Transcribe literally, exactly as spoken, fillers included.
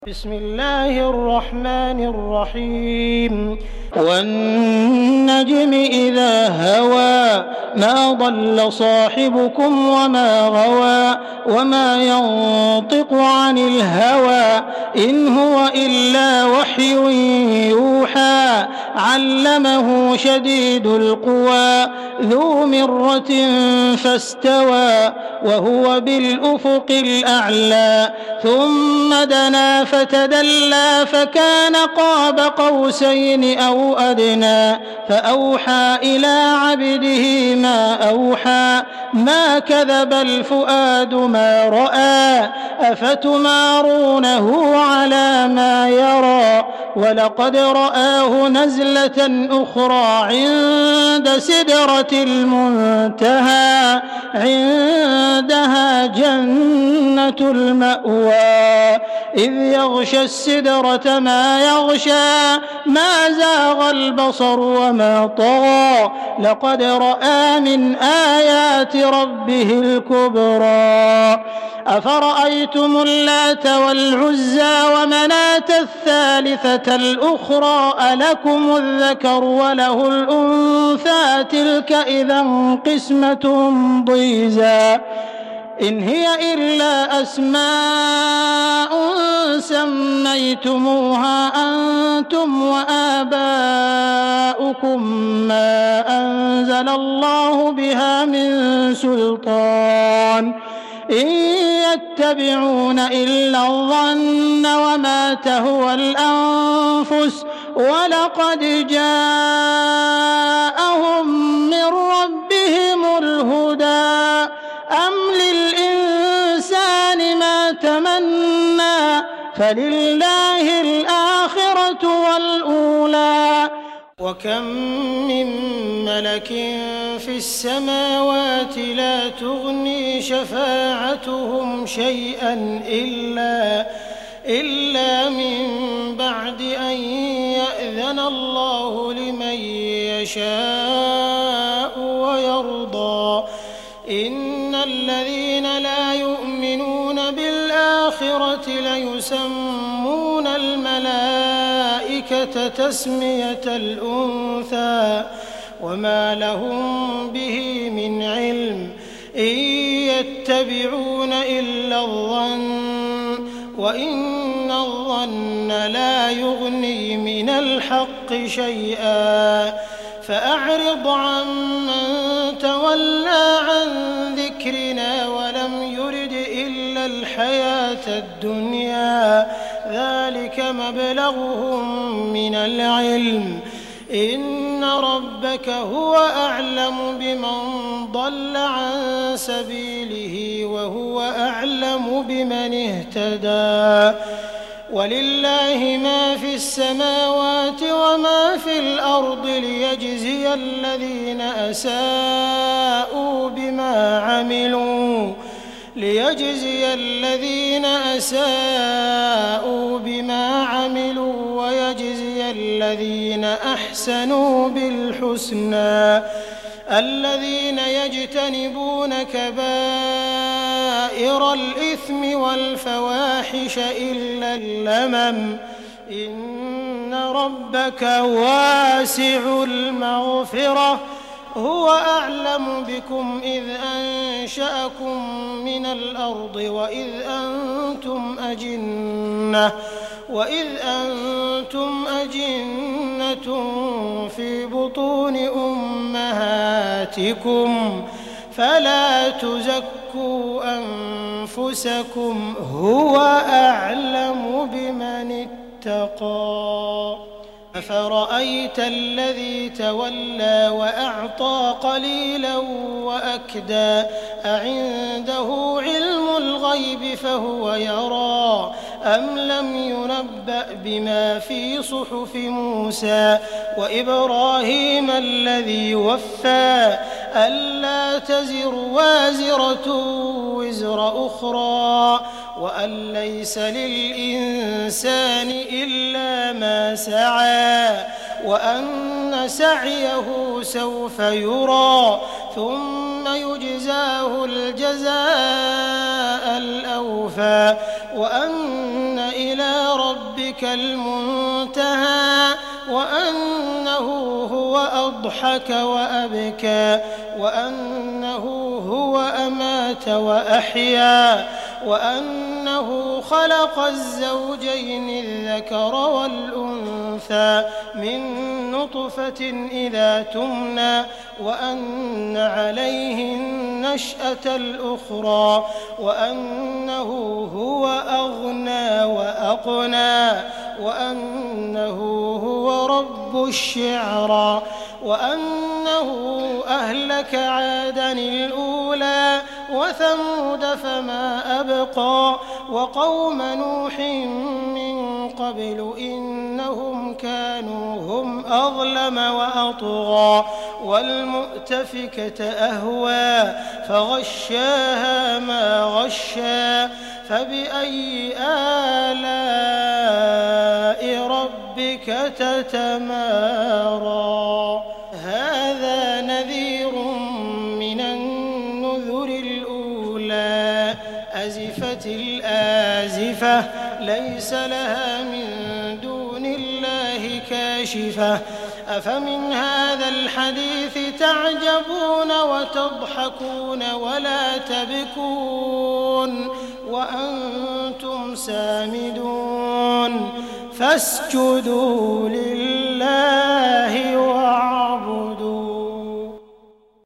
بسم الله الرحمن الرحيم والنجم إذا هوى ما ضل صاحبكم وما غوى وما ينطق عن الهوى إن هو إلا وحي يوحى علمه شديد القوى ذو مرة فاستوى وهو بالأفق الأعلى ثم دنا فتدلى فكان قاب قوسين أو أدنى فأوحى إلى عبده ما أوحى ما كذب الفؤاد ما رأى أفتمارونه على ما يرى ولقد رآه نزلة أخرى عند سدرة المنتهى عندها جنة المأوى إذ يغشى السدرة ما يغشى ما زاغ البصر وما طغى لقد رأى من آيات ربه الكبرى أفرأيتم اللات والعزى ومناة الثالثة الأخرى ألكم الذكر وله الأنثى تلك إذا قسمة ضيزى إن هي إلا أسماء سميتموها أنتم وآباؤكم ما أنزل الله بها من سلطان إن يتبعون إلا الظن وما تهوى الأنفس ولقد جاءهم من ربهم الهدى أم للإنسان ما تمنى فلله الآخرة والأولى وكم من ملك في السماوات لا تغني شفاعتهم شيئا إلا إلا من بعد أن يأذن الله لمن يشاء ويرضى إن الذين لا يؤمنون بالآخرة ليسمون الملائكة تسمية الأنثى وما لهم به من علم إن يتبعون إلا الظن وإن الظن لا يغني من الحق شيئا فأعرض عمن تولى عن ذكرنا ولم يرد إلا الحياة الدنيا ذلك مبلغهم من العلم إن ربك هو أعلم بمن ضل عن سبيله وهو أعلم بمن اهتدى ولله ما في السماوات وما في الأرض ليجزي الذين أساءوا بما عملوا ليجزي الذين أساءوا بما عملوا ويجزي الذين أحسنوا بالحسنى الذين يجتنبون كبائر الإثم والفواحش إلا اللمم إن ربك واسع المغفرة هو أعلم بكم إذ أنشأكم من الأرض وإذ أنتم أجنة وإذ أنتم أجنة في بطون أمهاتكم فلا تزكوا أنفسكم هو أعلم بمن اتقى أفرأيت الذي تولى وأعطى قليلا وأكدى أعنده علم الغيب فهو يرى أم لم ينبأ بما في صحف موسى وإبراهيم الذي وفى ألا تزر وازرة وزر أخرى وأن ليس للإنسان إلا ما سعى وأن سعيه سوف يرى ثم يجزاه الجزاء الأوفى وأن إلى ربك المنتهى وأنه هو أضحك وأبكى وأنه هو أمات وأحيا وأنه خلق الزوجين الذكر والأنثى من نطفة إذا تمنى وأن عليه النشأة الأخرى وأنه هو أغنى وأقنى وأنه هو رب الشعرى وأنه أهلك عادا الأولى وثمود فما أبقى وقوم نوح من قبل إنهم كانوا هم أظلم وأطغى والمؤتفكة أهوى فغشاها ما غشى فبأي آلاء ربك تتمارى هذا نذير من النذر الأولى أزفت الآزفة ليس لها من دون الله كاشفة أفمن هذا الحديث تعجبون وتضحكون ولا تبكون وأنتم سامدون فاسجدوا لله